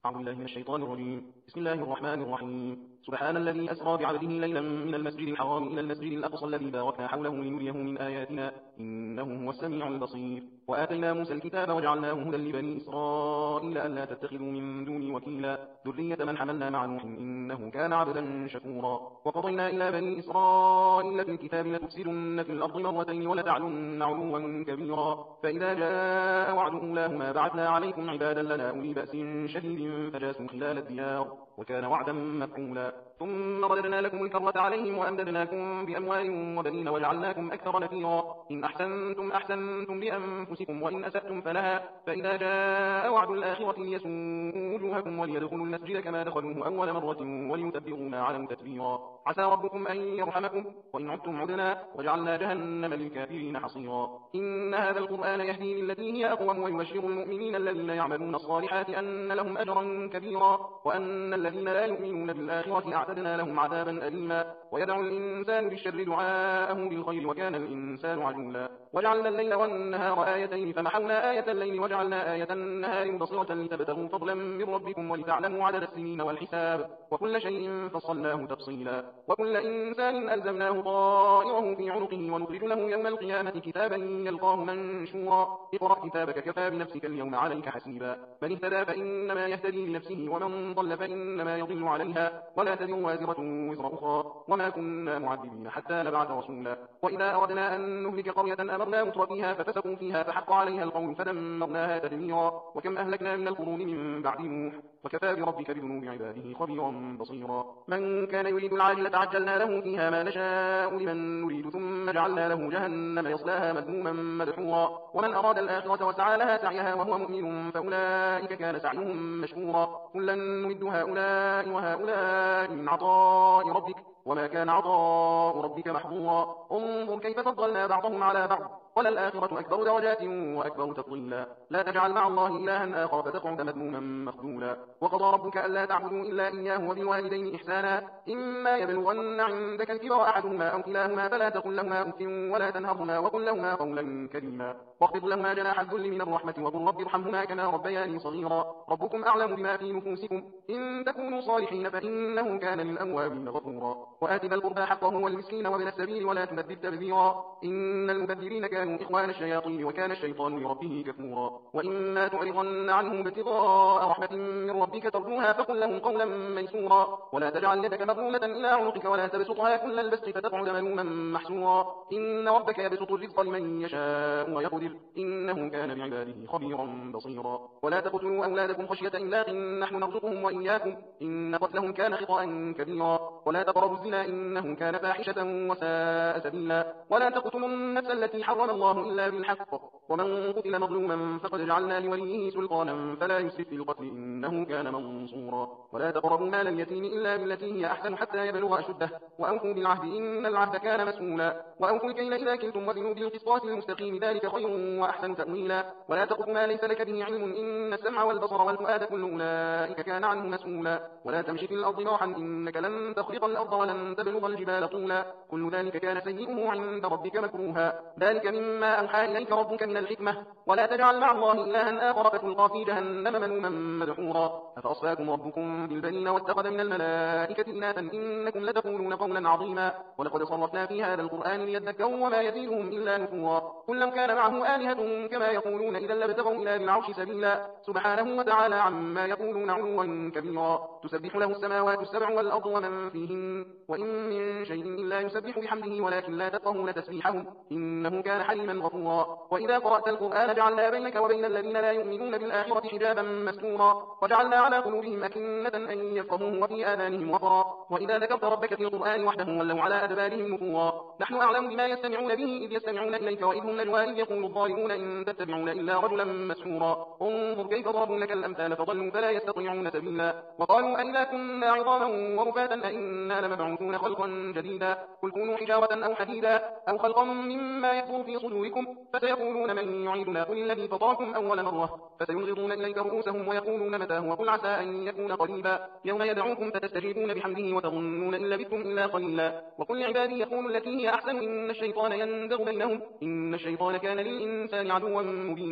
أعوذ بالله من الشيطان الرجيم. بسم الله الرحمن الرحيم. سبحان الذي أسرى بعبده ليلا من المسجد الحرام إلى المسجد الأقصى الذي باركنا حوله لنريه من آياتنا إنه هو السميع البصير. وآتينا موسى الكتاب وجعلناه هدى لبني إسرائيل ألا تتخذوا من دوني وكيلا ذرية من حملنا مع نوح إنه كان عبدا شكورا. وقضينا إلى بني إسرائيل في الكتاب لتفسدن في الأرض مرتين ولتعلن علوا كبيرا فإذا جاء وعد أولاهما بعثنا عليكم عبادا لنا أولي بأس شديد فجاسوا خلال الديار وكان وعدا مفعولا. ثم رددنا لكم الكرة عليهم وأمددناكم بأموال وبنين وجعلناكم أكثر نفيرا. إن أحسنتم أحسنتم لأنفسكم وإن أسأتم فلها فإذا جاء وعد الآخرة ليسوءوا وجوهكم وليدخلوا المسجد كما دخلوه أول مرة وليتبروا ما علموا تتبيرا. عسى ربكم أن يرحمكم وإن عدتم عدنا وجعلنا جهنم للكافرين حصيرا. إن هذا القرآن يهدي للتي هي أقوم ويبشر المؤمنين الذين يعملون الصالحات أن لهم أجرا كبيرا وأن الذين لا يؤمنون بالآخرة أعتدنا لهم عذابا أليما. ويدعو الإنسان بالشر دعاءه بالخير وكان الإنسان عجولا. وجعلنا الليل والنهار آيتين فمحونا آية الليل وجعلنا آية النهار مبصرة لتبتغوا فضلا من ربكم ولتعلموا عدد السنين والحساب وكل شيء فصلناه تفصيلا. وكل إنسان ألزمناه طائره في عنقه ونخرج له يوم القيامة كتابا يلقاه منشورا. اقرأ كتابك كفى بنفسك اليوم عليك حسيبا. من اهتدى فإنما يهتدي لنفسه ومن ضل فإنما يضل عليها ولا تزر وازرة وزر أخرى وما كنا معذبين حتى نبعث رسولا. وإذا أردنا أن نهلك قرية أمرنا متر فيها ففسقوا فيها فحق عليها القول فدمرناها تدميرا. وكم أهلكنا من القرون من بعد نوح وكفى بربك بذنوب عباده خبيرا بصيرا. من كان يريد العاجلة عجلنا له فيها ما نشاء لمن نريد ثم جعلنا له جهنم يصلاها مذموما مدحورا. ومن أراد الآخرة وسعى لها سعيها وهو مؤمن فأولئك كان سعيهم مشكورا. كلا نمد هؤلاء وهؤلاء من عطاء ربك وما كان عطاء ربك محظورا. انظر كيف فضلنا بعضهم على بعض وللآخرة أكبر درجات وأكبر تفضيلا. لا تجعل مع الله إلها آخر فتقعد مذموما مخذولا. وقضى ربك ألا تعبدوا إلا إياه وبالوالدين إحسانا إما يبلغن عندك الكبر أحدهما أو كلاهما فلا تقل لهما أف ولا تنهرهما وقل لهما قولا كريما. واخفض لهما جناح الذل من الرحمة وقل رب ارحمهما كما ربياني صغيرا. ربكم أعلم بما في نفوسكم إن تكونوا صالحين فإنه كان للأوابين غفورا. وآت ذا القربى حقه والمسكين وابن السبيل ولا تبذر تبذيرا إن المبذرين كانوا إخوان الشياطين وكان الشيطان لربه كفورا. وإما تعرضن عنهم ابتغاء رحمة من ربك ترجوها فقل لهم قولا ميسورا. ولا تجعل يدك مغلولة إلى عنقك ولا تبسطها كل البسط فتقعد ملوما محسورا. إن ربك يبسط الرزق لمن يشاء ويقدر إنه كان بعباده خبيرا بصيرا. ولا تقتلوا أولادكم خشية إملاق نحن نرزقهم وإياكم إن قتلهم كان خطأ كبيرا. ولا تقربوا الزنا إنه كان فاحشة وساء سبيلا. ولا تقتلوا النفس التي حرم الله إلا بالحق ومن قتل مظلوما فقد جعلنا لوليه سلطانا فلا يسرف في القتل إنه كان منصورا. ولا تقربوا مال اليتيم إلا بالتي هي أحسن حتى يبلغ أشده وأوفوا بالعهد إن العهد كان مسؤولا. وأوفوا الكيل إذا كلتم وزنوا بالقسطاس المستقيم ذلك خير وأحسن تأويلا. ولا تقف ما ليس لك به علم إن السمع والبصر والفؤاد كل أولئك كان عنه مسؤولا. ولا تمشي في الأرض مرحا إنك لن تخرق الأرض ولن تبلغ الجبال طولا كل ذلك كان سيئه عند ربك مكروها. ذلك مما أوحى إليك ربك من الحكمة. ولا تجعل مع الله إلها آخر فتلقى في جهنم ملوما مدحورا. أفأصفاكم ربكم بالبنين واتخذ من الملائكة إناثا إنكم لتقولون قولا عظيما. ولقد صرفنا في هذا القرآن ليذكروا وما يزيدهم إلا نفورا. قل لو كان معه آلهة كما يقولون إذا لابتغوا إلى ذي العرش سبيلا سبحانه وتعالى عما يقولون علوا كبيرا. تسبح له السماوات السبع والأرض ومن فيهن وإن من شيء إلا يسبح بحمده ولكن لا تفقهون تسبيحهم إنه كان حليما غفورا. وإذا قرأت القرآن جعلنا بينك وبين الذين لا يؤمنون بالآخرة حجابا مستورا وجعلنا على قلوبهم أكنة أن يفقهوه وفي آذانهم وقرا. وإذا ذكرت ربك في القرآن وحده ولوا على أدبارهم نفورا. نحن أعلم بما يستمعون به إذ يستمعون إليك وإذ هم نجوى إذ يقول الظالمون إن تتبعون إلا رجلا مسحورا. انظر كيف ضربوا لك الأمثال فضلوا فلا يستطيعون سبيلا. وقالوا أئذا كنا عظاما ورفاتا أئنا لمبعوثون خلقا جديدا قل كونوا حجارة أو حديدا أو خلقا مما يكبر في صدوركم فسيقولون من يعيدنا قل الذي فطركم أول مرة فسينغضون إليك رؤوسهم ويقولون متى هو قل عسى أن يكون قريبا يوم يدعوكم فتستجيبون بحمده وتظنون إن لبثتم إلا قليلا. وقل لعبادي يقولوا التي هي أحسن إن الشيطان ينزغ بينهم إن الشيطان كان للإنسان عدوا مبينا.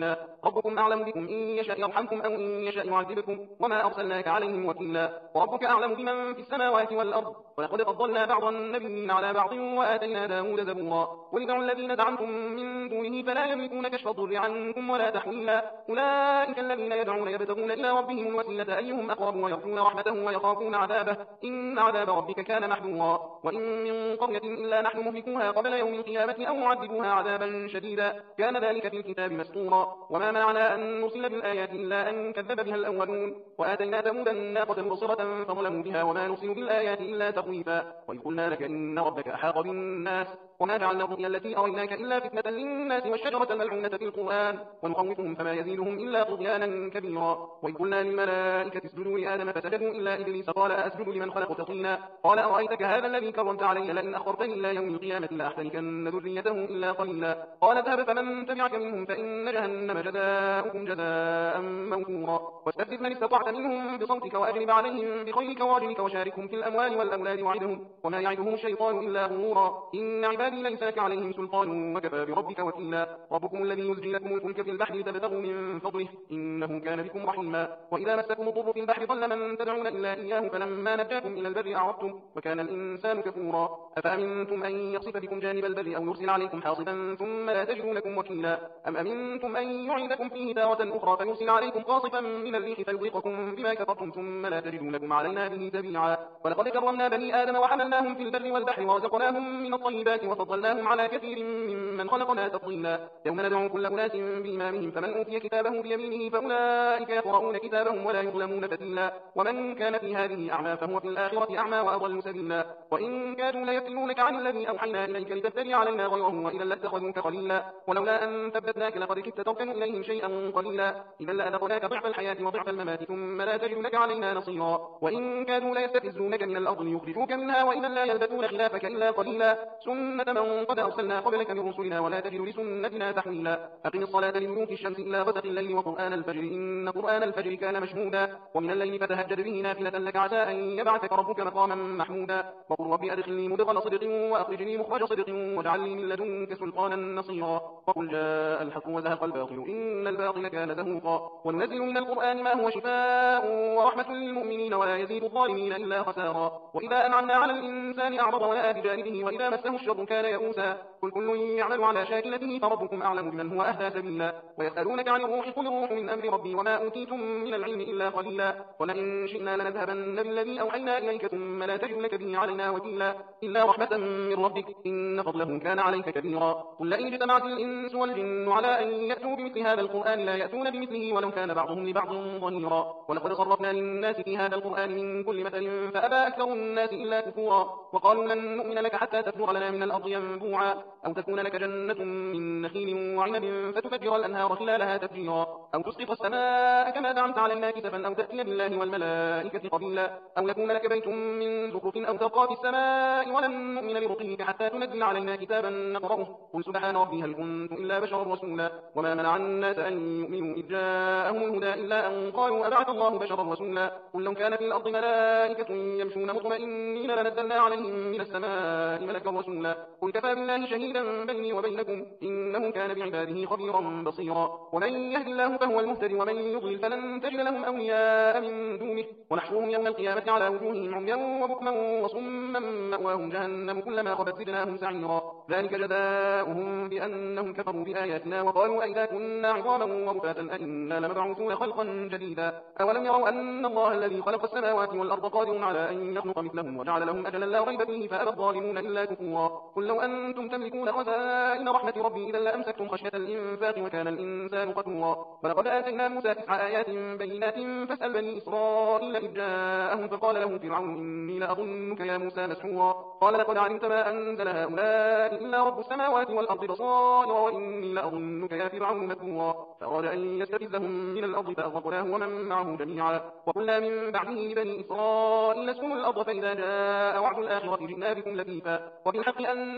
ربكم أعلم بكم إن يشاء يرحمكم أو إن يشاء يعذبكم وما أرسلناك عليهم وكيلا وربك أعلم بمن في السماوات والأرض ولقد فضلنا بعض النبيين على بعض وآتينا داود زبورا وادعوا الذين زعمتم من دونه فلا يملكون كشف الضر عنكم ولا تحويلا أولئك الذين يدعون يبتغون إلى ربهم الوسيلة أيهم أقرب ويرجون رحمته ويخافون عذابه إن عذاب ربك كان محذورا وإن من قرية إلا نحن مهلكوها قبل يوم القيامة أو معذبوها عذابا شديدا كان ذلك في الكتاب مسطورا وما منعنا أن نرسل بالآيات إلا أن كذب بها الأولون وآتينا ثمود الناقة مبصرة فظلموا بها وما نرسل بالآيات إلا تخويفا وإذ قلنا لك إن ربك أحاط بالناس وما جعلنا الرؤيا التي أريناك إلا فتنة للناس والشجرة الملعونة في القرآن ونخوفهم فما يزيدهم إلا طغيانا كبيرا وإذ قلنا للملائكة اسجدوا لآدم فسجدوا إلا إبليس قال أسجد لمن خلقت طينا قال أرأيتك هذا الذي كرمت علي لئن أخرتني إلى يوم القيامة لأحتركن ذريته إلا قليلا قال اذهب فمن تبعك منهم فإن جهنم جزاؤكم جزاء موفورا واستفزز من استطعت منهم بصوتك وأجلب عليهم بخيلك وعجلك وشاركهم في الأموال والأولاد وعدهم وما يعدهم الشيطان إلا غرورا إن عبادي ليس لك عليهم سلطان وكفى بربك وكيلا ربكم الذي يزجي لكم الفلك في البحر لتبتغوا من فضله إنه كان بكم رحيما وإذا مسكم الضر في البحر ضل من تدعون إلا إياه فلما نجاكم إلى البر أعرضتم وكان الإنسان كفورا أفأمنتم أن يخسف بكم جانب البر أو يرسل عليكم حاصبا ثم لا تجدوا لكم وكيلا أم أمنتم أن يعيدكم فيه تارة أخرى فيرسل عليكم قاصفا من الريح فيذيقكم بما كفرتم ثم لا تجدوا لكم علينا به تبيعا ولقد كرمنا بني آدم وحملناهم في البر والبحر ورزقناهم من الطيبات وفضلناهم على كثير ممن خلقنا تفضيلا يوم ندعو كل أناس بإمامهم فمن أوتي كتابه بيمينه فأولئك يقرؤون كتابهم ولا يظلمون فتيلا ومن كان في هذه أعمى فهو في الآخرة أعمى وأضل سبيلا وإن كادوا ليفتنونك عن الذي أوحينا إليك لتفتري علينا غيره وإذا لاتخذوك خليلا ولولا أن ثبتناك لقد كدت تركن إليهم شيئا قليلا إذا لأذقناك ضعف الحياة وضعف الممات ثم لا تجد لك علينا نصيرا وإن كادوا ليستفزونك من الأرض ليخرجوك منها وإذا لا يلبثون خلافك إلا قليلا سنة من قد أرسلنا قبلك من رسلنا ولا تجد لسنتنا تحويلا أقم الصلاة لدلوك الشمس إلى غسق الليل وقرآن الفجر إن قرآن الفجر كان مشهودا ومن الليل فتهجد به نافلة لك عسى أن يبعثك ربك مقاما محمودا وقل رب أدخلني مدخل صدق وأخرجني مخرج صدق واجعل لي من لدنك سلطانا نصيرا وقل جاء الحق وزهق الباطل إن الباطل كان زهوقا وننزل من القرآن ما هو شفاء ورحمة للمؤمنين ولا يزيد الظالمين إلا خسارا وإذا أنعمنا على الإنسان أعرض ونأى بجانبه وإذا مسه الشر كان يئوسا قل كل يعمل على شاكلته فربكم أعلم بمن هو أهدى سبيلا ويسألونك عن الروح قل الروح من أمر ربي وما أوتيتم من العلم إلا قليلا ولئن شئنا لنذهبن بالذي أوحينا إليك ثم لا تجد لك به علينا وكيلا إلا رحمة من ربك إن فضله كان عليك كبيرا قل لئن اجتمعت الإنس والجن على أن يأتوا بمثل هذا القرآن لا يأتون بمثله ولو كان بعضهم لبعض ظهيرا ولقد صرفنا للناس في هذا القرآن من كل مثل فأبى أكثر الناس إلا كفورا وقالوا لن نؤمن لك حتى تفجر لنا من الأرض ينبوعا أو تكون لك جنة من نخيل وعنب فتفجر الأنهار خلالها تفجيرا أو تسقط السماء كما زعمت علينا كسفا أو تأتي بالله والملائكة قبيلا أو يكون لك بيت من زخرف أو ترقى في السماء ولن نؤمن لرقيك حتى تنزل علينا كتابا نقرأه قل سبحان ربي هل كنت إلا بشرا رسولا وما منع الناس أن يؤمنوا إذ جاءهم الهدى إلا أن قالوا أبعث الله بشرا رسولا قل لو كان في الأرض ملائكة يمشون مطمئنين لنزلنا عليهم من السماء ملكا رسولا قل كفى بالله شهيدا بيني وبينكم إنه كان بعباده خبيرا بصيرا ومن يهد الله فهو المهتدي ومن يضلل فلن تجد لهم أولياء من دونه ونحشرهم يوم القيامة على وجوههم عميا وبكما وصما مأواهم جهنم كلما خبت زدناهم سعيرا ذلك جزاؤهم بأنهم كفروا بآياتنا وقالوا أئذا كنا عظاما ورفاتا أئنا لمبعوثون خلقا جديدا أولم يروا أن الله الذي خلق السماوات والأرض قادر على أن يخلق مثلهم وجعل لهم أجلا لا ريب فيه فأبى الظالمون إلا كفورا قل لو أنتم تملكون خزائن رحمة ربي إذا لأمسكتم خشية الإنفاق وكان الإنسان قتورا ولقد آتينا موسى 9 آيات بينات فاسأل بني إسرائيل إذ جاءهم فقال له فرعون إني لأظنك يا موسى مسحورا قال لقد علمت ما أنزل هؤلاء إلا رب السماوات والأرض بصائر وإني لأظنك يا فرعون مثبورا فأراد أن يستفزهم من الأرض فأغرقناه ومن معه جميعا وقلنا من بعده لبني إسرائيل اسكنوا الأرض فإذا جاء وعد الآخرة جئنا بكم لفيفا وبالحق أنزل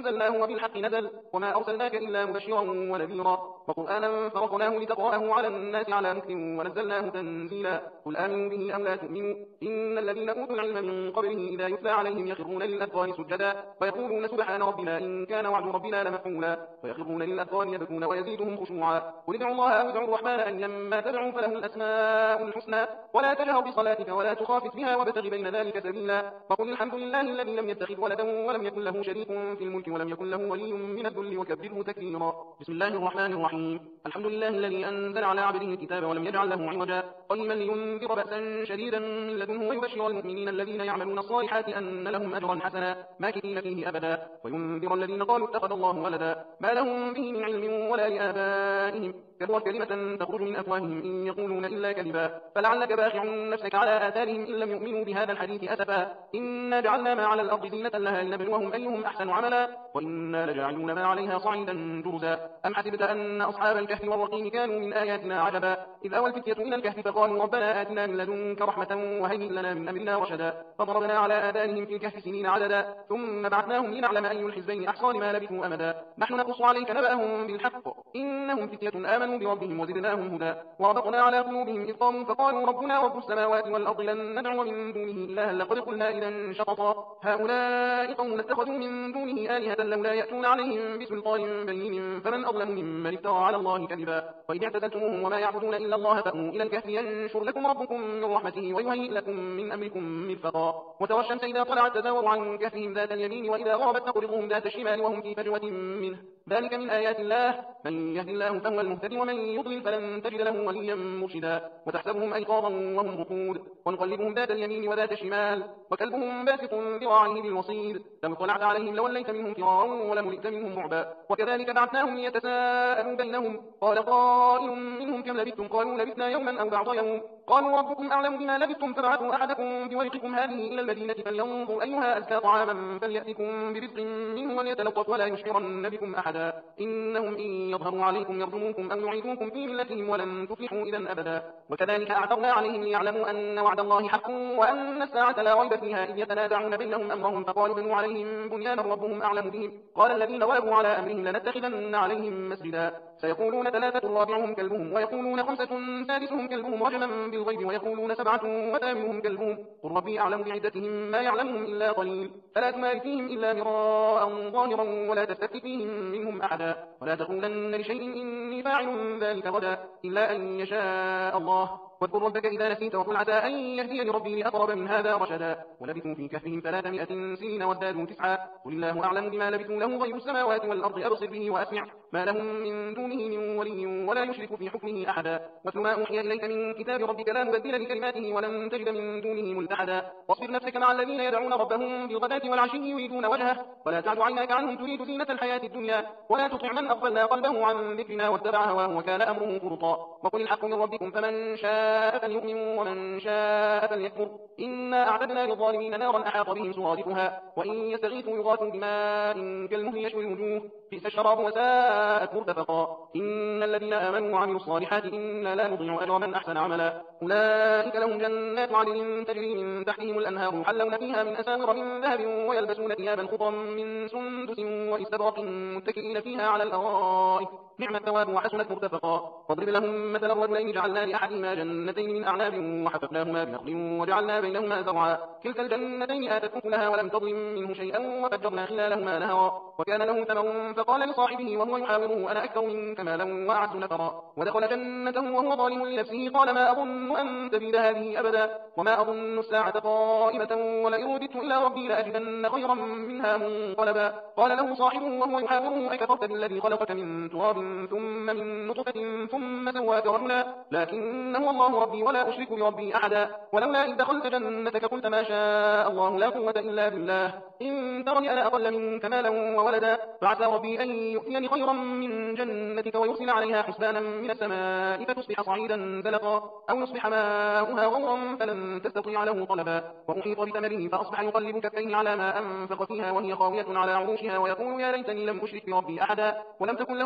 أنزلناه وبالحق نزل وما أرسلناك إلا مبشرا ونذيرا وقرآنا فرقناه لتقرأه على الناس على مكث ونزلناه تنزيلا قل آمنوا به أو لا تؤمنوا إن الذين أوتوا العلم من قبله إذا يتلى عليهم يخرون للأذقان سجدا ويقولون سبحان ربنا إن كان وعد ربنا لمفعولا ويخرون للأذقان يبكون ويزيدهم خشوعا قل ادعوا الله أو ادعوا الرحمن أيما تدعوا فله الأسماء الحسنى ولا تجهر بصلاتك ولا تخافت بها وابتغ بين ذلك سبيلا وقل الحمد لله الذي لم يتخذ ولدا ولم يكن له شريك في الملك ولم يكن له ولي من الذل وكبره تكبيرا بسم الله الرحمن الرحيم الحمد لله الذي أنزل على عبده الكتاب ولم يجعل له عوجا قيما لينذر بأسا شديدا من لدنه ويبشر المؤمنين الذين يعملون الصالحات أن لهم أجرا حسنا ماكثين فيه أبدا وينذر الذين قالوا اتخذ الله ولدا ما لهم به من علم ولا لآبائهم كبرت كلمة تخرج من أفواههم إن يقولون إلا كذبا فلعلك باخع نفسك على آثارهم إن لم يؤمنوا بهذا الحديث أسفا إنا جعلنا ما على الأرض زينة لها لنبلوهم أيهم أحسن عملا وإنا لجاعلون ما عليها صعيدا جرزا أم حسبت أن أصحاب الكهف والرقيم كانوا من آياتنا عجبا إذ أوى الفتية إلى الكهف فقالوا ربنا آتنا من لدنك رحمة وهيئ لنا من أمرنا رشدا فضربنا على آذانهم في الكهف سنين عددا ثم بعثناهم لنعلم أي الحزبين أحصى لما لبثوا أمدا نحن نقص عليك نبأهم بالحق إنهم فتية آمنوا بربهم وزدناهم هدى وربطنا على قلوبهم إذ قاموا فقالوا ربنا رب السماوات والأرض لن ندعو من دونه إلها لقد قلنا إذا شططا هؤلاء قوم اتخذوا من دونه آلهة لولا يأتون عليهم بسلطان بين فمن أظلم ممن افترى على الله كذبا وإذ اعتزلتموهم وما يعبدون إلا الله فأووا إلى الكهف ينشر لكم ربكم من رحمته ويهيئ لكم من أمركم مرفقا وترى الشمس إذا طلعت تزاور عن كهفهم ذات اليمين وإذا غربت تقرضهم ذات الشمال وهم في فجوة منه ذلك من آيات الله من يهد الله فهو المهتدي ومن يضلل فلن تجد له وليا مرشدا وتحسبهم أيقاظا وهم رقود ونقلبهم ذات اليمين وذات الشمال وكلبهم باسط ذراعيه بالوصيد لو اطلعت عليهم لوليت منهم فرارا ولملئت منهم رعبا وكذلك بعثناهم ليتساءلوا بينهم قال قائل منهم كم لبثتم قالوا لبثنا يوما أو بعض يوم قالوا ربكم أعلم بما لبثتم فابعثوا أحدكم بورقكم هذه إلى المدينة فلينظر أيها أزكى طعاما فليأتكم برزق منه وليتلطف ولا يشعرن بكم أحدا إنهم إن يظهروا عليكم يرجموكم أو يعيدوكم في ملتهم ولن تفلحوا إذا أبدا وكذلك أعثرنا عليهم ليعلموا أن وعد الله حق وأن الساعة لا ريب فيها إذ يتنازعون بينهم أمرهم فقالوا بنوا عليهم بنيانا ربهم أعلم بهم قال الذين غلبوا على أمرهم لنتخذن عليهم مسجدا سيقولون ثلاثة رابعهم كلبهم ويقولون خمسة سادسهم كلبهم رجما بالغيب ويقولون سبعة وثامنهم كلبهم قل ربي أعلم بعدتهم ما يعلمهم إلا قليل فلا تمار فيهم إلا مراء ظاهرا ولا تستفت فيهم منهم أحدا ولا تقولن لشيء إني فاعل ذلك غدا إلا أن يشاء الله واذكر ربك إذا نسيت وقل عسى أن يهديني ربي لأقرب من هذا رشدا ولبثوا في كهفهم 300 سنين وازدادوا 9 قل الله أعلم بما لبثوا له غيب السماوات والأرض أبصر به وأسمع ما لهم من دونه من ولي ولا يشرك في حكمه أحدا واتل ما أوحي إليك من كتاب ربك لا مبدل لكلماته ولن تجد من دونه ملتحدا واصبر نفسك مع الذين يدعون ربهم بالغداة والعشي يريدون وجهه ولا تعد عيناك عنهم تريد زينة الحياة الدنيا ولا تطع من أغفلنا قلبه عن ذكرنا واتبع هواه وكان أمره فرطا وقل الحق من ربكم فمن شاء فليؤمن ومن شاء فليكفر إنا أعتدنا للظالمين نارا أحاط بهم سرادقها وإن يستغيثوا يغاثوا بماء كالمهل يشوي الوجوه بئس الشراب وساءت مرتفقا إن الذين آمنوا وعملوا الصالحات إنا لا نضيع أجر من أحسن عملا أولئك لهم جنات عدن تجري من تحتهم الأنهار يحلون فيها من أساور من ذهب ويلبسون ثيابا خضرا من سندس واستبرق متكئين فيها على الأرائك نعم الثواب وحسنت مرتفقا واضرب لهم مثل الرجلين جعلنا لأحدهما جنتين من أعناب وحففناهما بنخل وجعلنا بينهما زرعا كلتا الجنتين آتت أكلها ولم تظلم منه شيئا وفجرنا خلالهما نهرا وكان له ثمر فقال لصاحبه وهو يحاوره أنا أكثر منك مالا وأعز نفرا ودخل جنته وهو ظالم لنفسه قال ما أظن أن تبيد هذه أبدا وما أظن الساعة قائمة ولئن رددت إلى ربي لأجدن خيرا منها منقلبا قال له صاحبه وهو يحاوره أكفرت بالذي خلقك من تراب ثم من نطفة ثم سواك رجلا لكن هو الله ربي ولا أشرك بربي أحدا ولولا إذ دخلت جنتك قلت ما شاء الله لا قوة إلا بالله إن ترني أنا أقل منك مالا وولدا فعسى ربي أن يؤتيني خيرا من جنتك ويرسل عليها حسبانا من السماء فتصبح صعيدا زلقا أو يصبح ماؤها غورا فلن تستطيع له طلبا وأحيط بثمره فأصبح يقلب كفيه على ما أنفق فيها وهي خاوية على عروشها ويقول يا ليتني لم أشرك بربي أحدا ولم تكن له فئة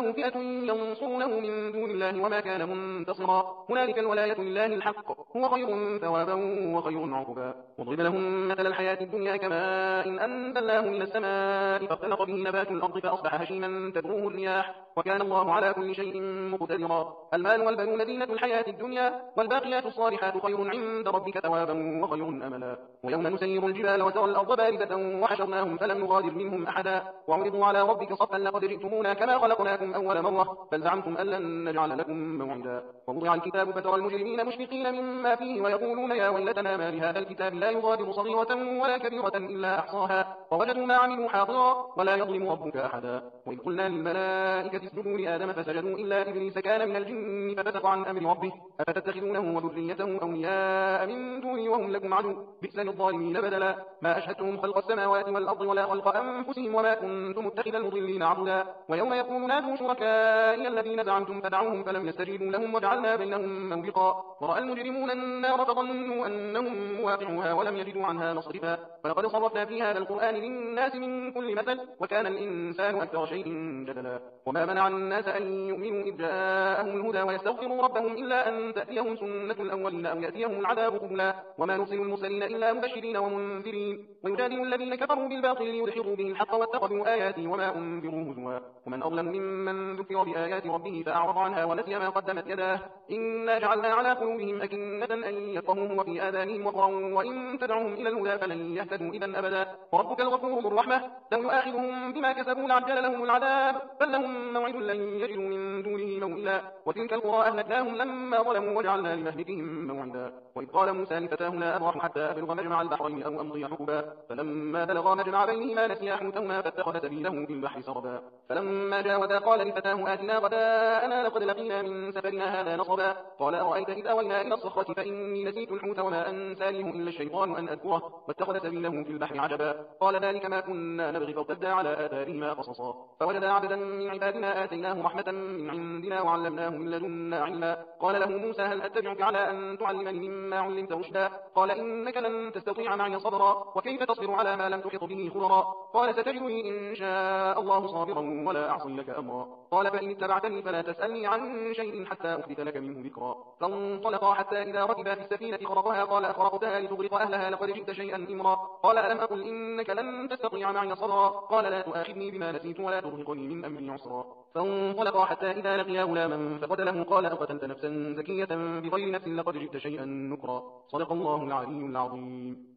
ينصرونه من دون الله وما كان منتصرا. هنالك الولاية لله الحق، هو خير ثوابا وخير عقبا. واضرب لهم مثل الحياة الدنيا كماء إن أنزلناه من السماء فاختلط به نبات الأرض فأصبح هشيما تذروه الرياح وكان الله على كل شيء مقتدرا. المال والبنون زينة الحياة الدنيا والباقيات الصالحات خير عند ربك ثوابا وخير أملا. ويوم نسير الجبال وترى الأرض باردة وحشرناهم فلم نغادر منهم أحدا وعرضوا على ربك صفا لقد جئتمونا كما خلقناكم أول مرة بل زعمتم أن لن نجعل لكم موعدا. ووضع الكتاب فترى المجرمين مشفقين مما فيه ويقولون يا ويلتنا ما لهذا الكتاب لا يغادر صغيرة ولا كبيرة إلا أحصاها ووجدوا ما عملوا حاضرا ولا يظلم ربك أحدا. وإذ قلنا للملائكة اسجدوا لآدم فسجدوا إلا إبليس كان من الجن ففسق عن أمر ربه أفتتخذونه وذريته أولياء من دوني وهم لكم عدو بئس للظالمين بدلا. ما أشهدتهم خلق السماوات والأرض ولا خلق أنفسهم وما كنت متخذ المضلين عضدا. ويوم يقول نادوا شركائي الذين زعمتم فدعوهم فلم يستجيبوا لهم وجعلنا بينهم موبقا. ورأى المجرمون النار فظنوا أنهم مواقعوها ولم يجدوا عنها مصرفا. ولقد صرفنا في هذا القرآن للناس من كل مثل وكان الإنسان أكثر شيء جدلا. وما منع الناس أن يؤمنوا إذ جاءهم الهدى ويستغفروا ربهم إلا أن تأتيهم سنة الأولين أو يأتيهم العذاب قبلا. وما نرسل المرسلين إلا مبشرين ومنذرين ويجادل الذين كفروا بالباطل ليدحضوا به الحق واتخذوا آياتي وما أنذروا هزوا. ومن أظلم ممن ذكر بآيات ربه فأعرض عنها ونسي ما قدمت يداه إنا جعلنا على قلوبهم أكنة أن يفقهوه وفي آذانهم وقرا وإن تدعوهم إلى الهدى فلن يهتدوا إذا أبدا. وربك الغفور ذو الرحمة لو يؤاخذهم بما كسبوا لعجل لهم العذاب بل لهم موعد لن يجدوا من دونه موئلا. وتلك القرى أهلكناهم لما ظلموا وجعلنا لمهلكهم موعدا. وإذ قال موسى لفتاه لا أبرح حتى أبلغ مجمع البحرين أو أمضي حقبا فلما بلغا مجمع بينهما نسيا حوتهما فاتخذ سبيله في البحر سربا. فلما جاوزا قال لفتاه آتنا غداءنا لقد لقينا من سفرنا هذا نصبا. قال أرأيت إذ أوينا إلى الصخرة فإني نسيت الحوت وما أنسانيه إلا الشيطان أن أذكره واتخذ سبيله في البحر عجبا. قال ذلك ما كنا نبغي فارتدا على آثارهما قصصا. فوجدا عبدا من عبادنا آتيناه رحمة من عندنا وعلمناه من لدنا علما. قال له موسى هل أتبعك على أن تعلمني مما علمت رشدا. قال إنك لن تستطيع معي صبرا وكيف تصبر على ما لم تحط به خبرا. قال ستجدني إن شاء الله صابرا ولا أعصي لك أمرا. قال فإن اتبعتني فلا تسألني عن شيء حتى أحدث لك منه ذكرا. فانطلقا حتى إذا ركبا في السفينة خرقها قال أخرقتها لتغرق أهلها لقد جئت شيئا إمرا. قال ألم أقل إنك لن تستطيع معي صبرا. قال لا تؤاخذني بما نسيت ولا ترهقني من أمري عسرا. فانطلقا حتى إذا لقيا غلاما فقتله قال أقتلت نفسا زكية بغير نفس لقد جئت شيئا نكرا. صدق الله العلي العظيم.